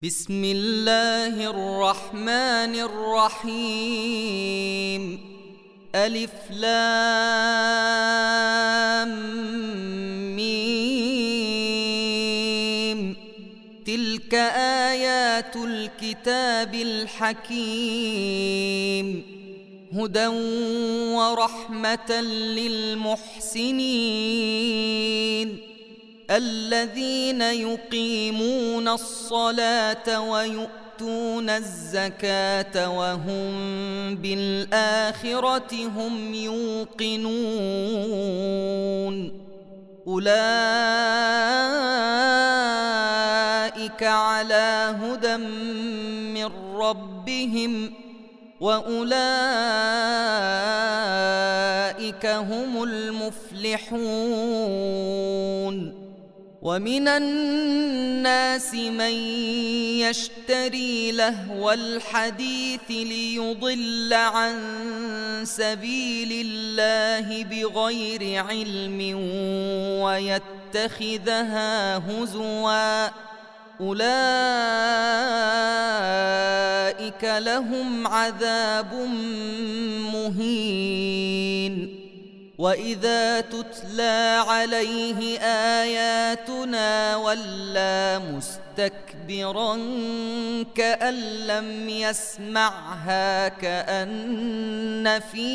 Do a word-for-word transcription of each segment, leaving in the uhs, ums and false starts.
بسم الله الرحمن الرحيم. ألف لام ميم. تلك آيات الكتاب الحكيم، هدى ورحمة للمحسنين الذين يقيمون الصلاة ويؤتون الزكاة وهم بالآخرة هم يوقنون. أولئك على هدى من ربهم وأولئك هم المفلحون. ومن الناس من يشتري لهو الحديث ليضل عن سبيل الله بغير علم ويتخذها هزوا، أولئك لهم عذاب مهين. وإذا تتلى عليه آياتنا ولى مستكبرا كأن لم يسمعها كأن في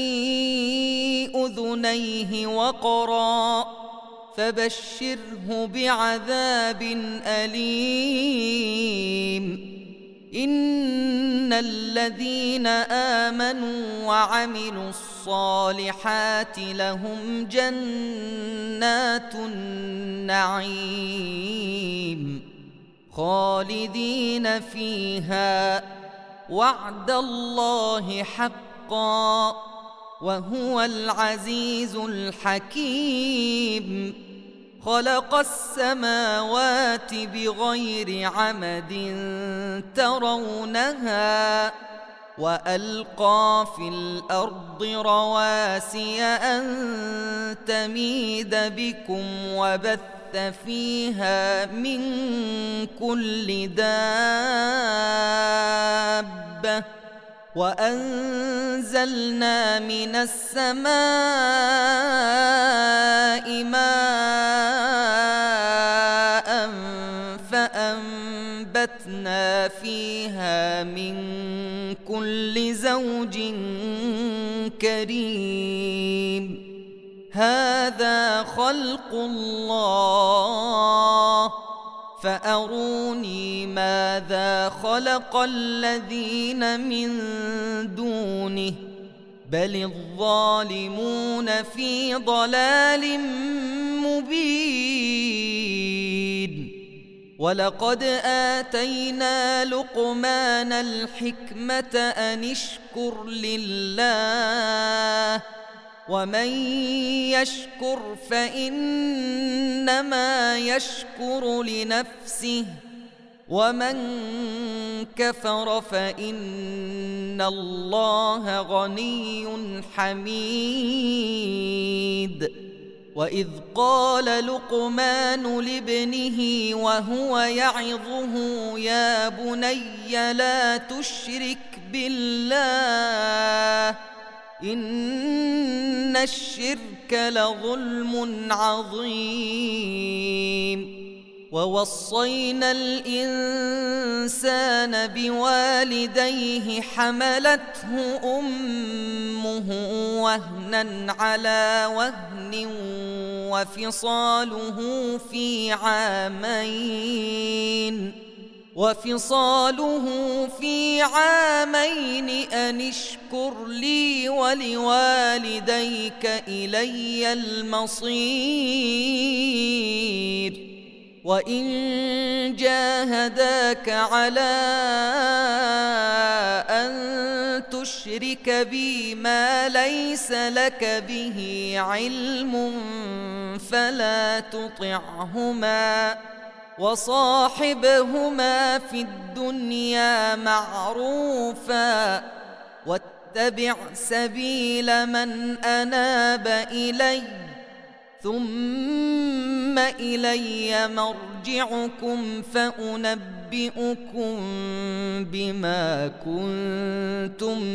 أذنيه وقرا، فبشره بعذاب أليم. إن الذين آمنوا وعملوا الصالحات لهم جنات النعيم خالدين فيها، وعد الله حقا، وهو العزيز الحكيم. خلق السماوات بغير عمد ترونها، وألقى في الأرض رواسي أن تميد بكم وبث فيها من كل دابة، وأنزلنا من السماء ماء فأنبتنا فيها من كل زوج كريم. هذا خلق الله، فأروني ماذا خلق الذين من دونه، بل الظالمون في ضلال مبين. ولقد آتينا لقمان الحكمة أن اشكر لله، ومن يشكر فإنما يشكر لنفسه، ومن كفر فإن الله غني حميد. وإذ قال لقمان لابنه وهو يعظه يا بني لا تشرك بالله إن الشرك لظلم عظيم. ووصينا الإنسان بوالديه حملته أمه وهنا على وهن وفصاله في عامين وفصاله في عامين أن اشكر لي ولوالديك إلي المصير. وإن جاهداك على أن تشرك بي ما ليس لك به علم فلا تطعهما، وصاحبهما في الدنيا معروفا، واتبع سبيل من أناب إلي، ثم ثم إلي مرجعكم فأنبئكم بما كنتم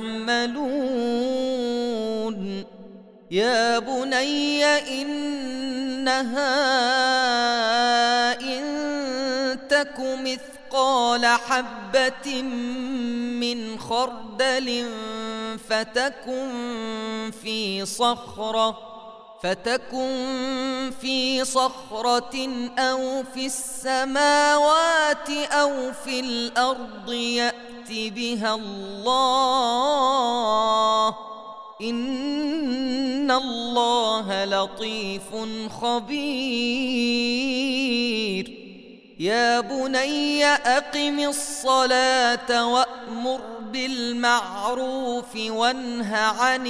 تعملون يا بني إنها إن تك مثقال حبة من خردل فتكن في صخرة فتكن في صخرة أو في السماوات أو في الأرض يأت بها الله إن الله لطيف خبير يا بني أقم الصلاة وأمر بالمعروف وانه عن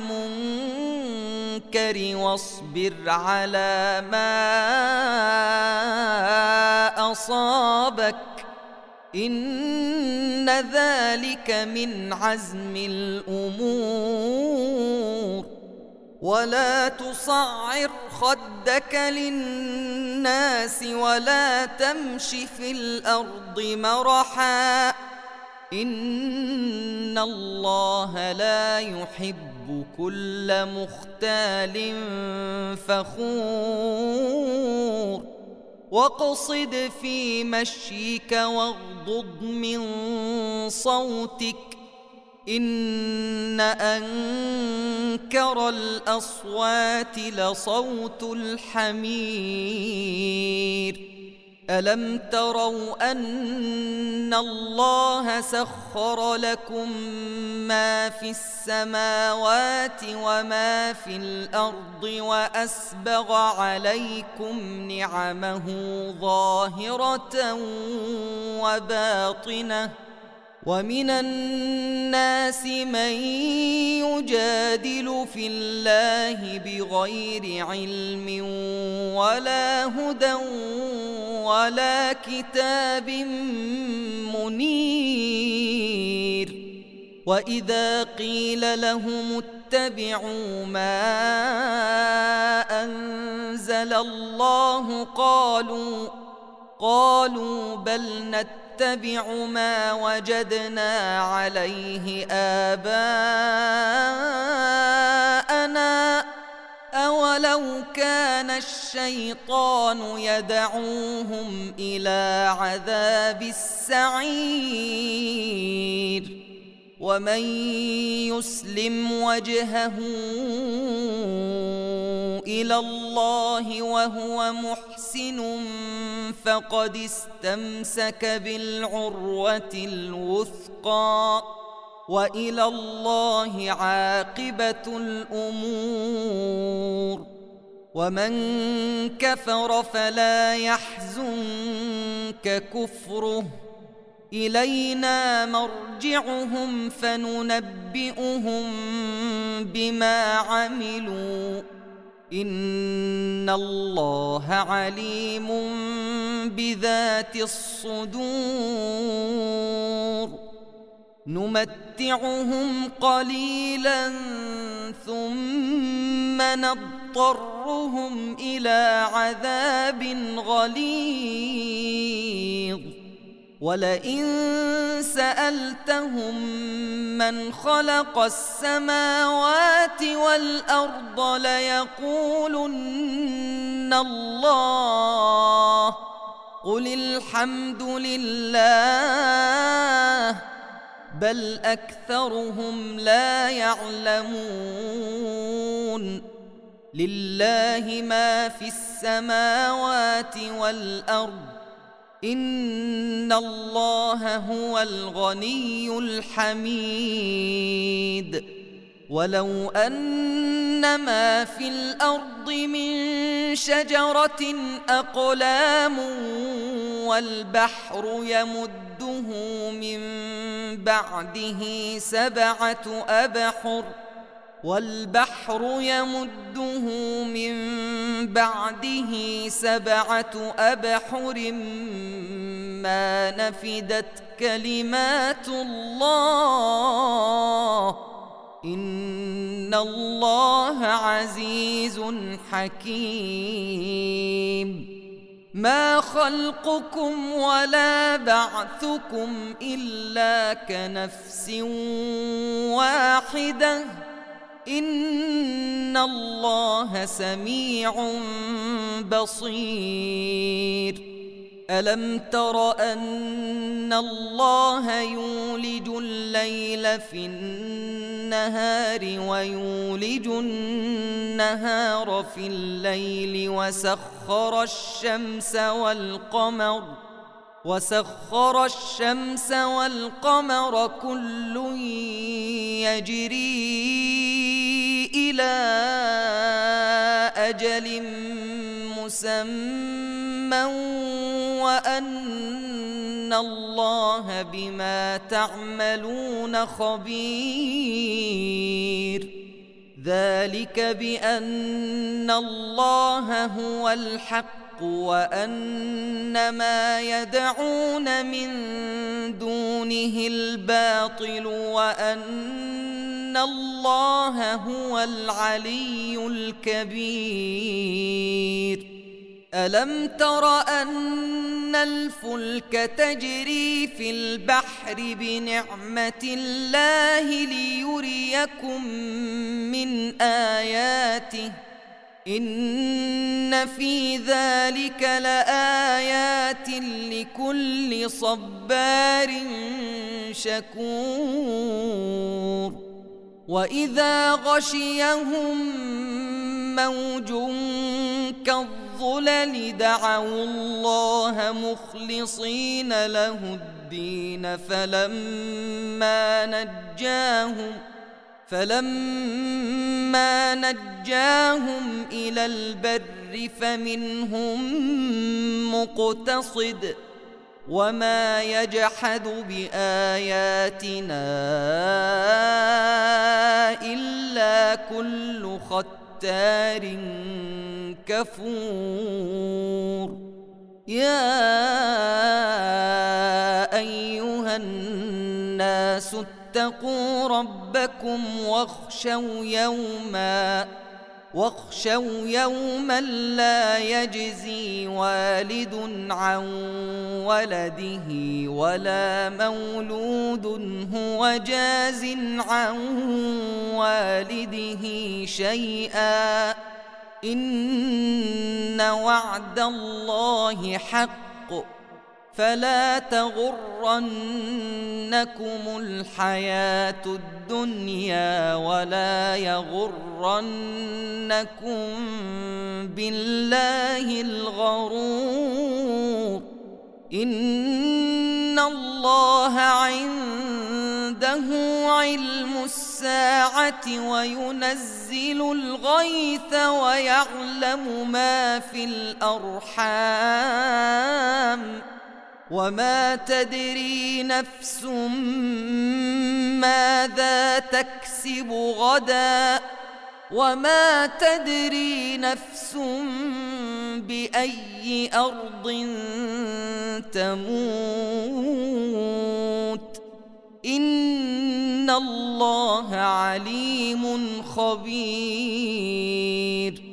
المنكر واصبر على ما أصابك إن ذلك من عزم الأمور ولا تصعر خدك للناس ولا تمش في الأرض مرحا إن الله لا يحب كل مختال فخور واقصد في مشيك واغضض من صوتك إن أنكر الأصوات لصوت الحمير ألم تروا أن الله سخر لكم ما في السماوات وما في الأرض وأسبغ عليكم نعمه ظاهرة وباطنة ومن الناس من يجادل في الله بغير علم ولا هدى ولا كتاب منير وإذا قيل لهم اتبعوا ما أنزل الله قالوا قالوا بل نتبع ما وجدنا عليه آباءنا أولو كان الشيطان يدعوهم إلى عذاب السعير ومن يسلم وجهه إلى الله وهو محسن فقد استمسك بالعروة الوثقى وإلى الله عاقبة الأمور ومن كفر فلا يحزنك كفره إلينا مرجعهم فننبئهم بما عملوا إن الله عليم بذات الصدور نمتعهم قليلا ثم نضطرهم إلى عذاب غليظ ولئن سألتهم من خلق السماوات والأرض ليقولن الله قل الحمد لله بل أكثرهم لا يعلمون لله ما في السماوات والأرض إن الله هو الغني الحميد ولو أن ما في الأرض من شجرة أقلام والبحر يمده من بعده سبعة أبحر والبحر يمده من بعده سبعة أبحر ما نفدت كلمات الله إن الله عزيز حكيم. ما خلقكم ولا بعثكم إلا كنفس واحدة إن الله سميع بصير. ألم تر أن الله يولج الليل في النهار ويولج النهار في الليل وسخر الشمس والقمر وسخر الشمس والقمر كل يجري إلى أجل مسمى وأن الله بما تعملون خبير. ذلك بأن الله هو الحق وأن ما يدعون من دونه الباطل وأن الله هو العلي الكبير. ألم تر أن الفلك تجري في البحر بنعمة الله ليريكم من آياته إن في ذلك لآيات لكل صبار شكور. وإذا غشيهم موج كالظلل دعوا الله مخلصين له الدين فلما نجاهم فلما نجاهم إلى البر فمنهم مقتصد وما يجحد بآياتنا إلا كل ختار كفور. يا أيها الناس اتقوا ربكم واخشوا يوما واخشوا يوما لا يجزي والد عن ولده ولا مولود هو جاز عن والده شيئا إن وعد الله حق فلا تغرنكم الحياة الدنيا ولا يغرنكم بالله الغرور. إن الله عنده علم الساعة وينزل الغيث ويعلم ما في الأرحام وما تدري نفس ماذا تكسب غدا وما تدري نفس بأي أرض تموت إن الله عليم خبير.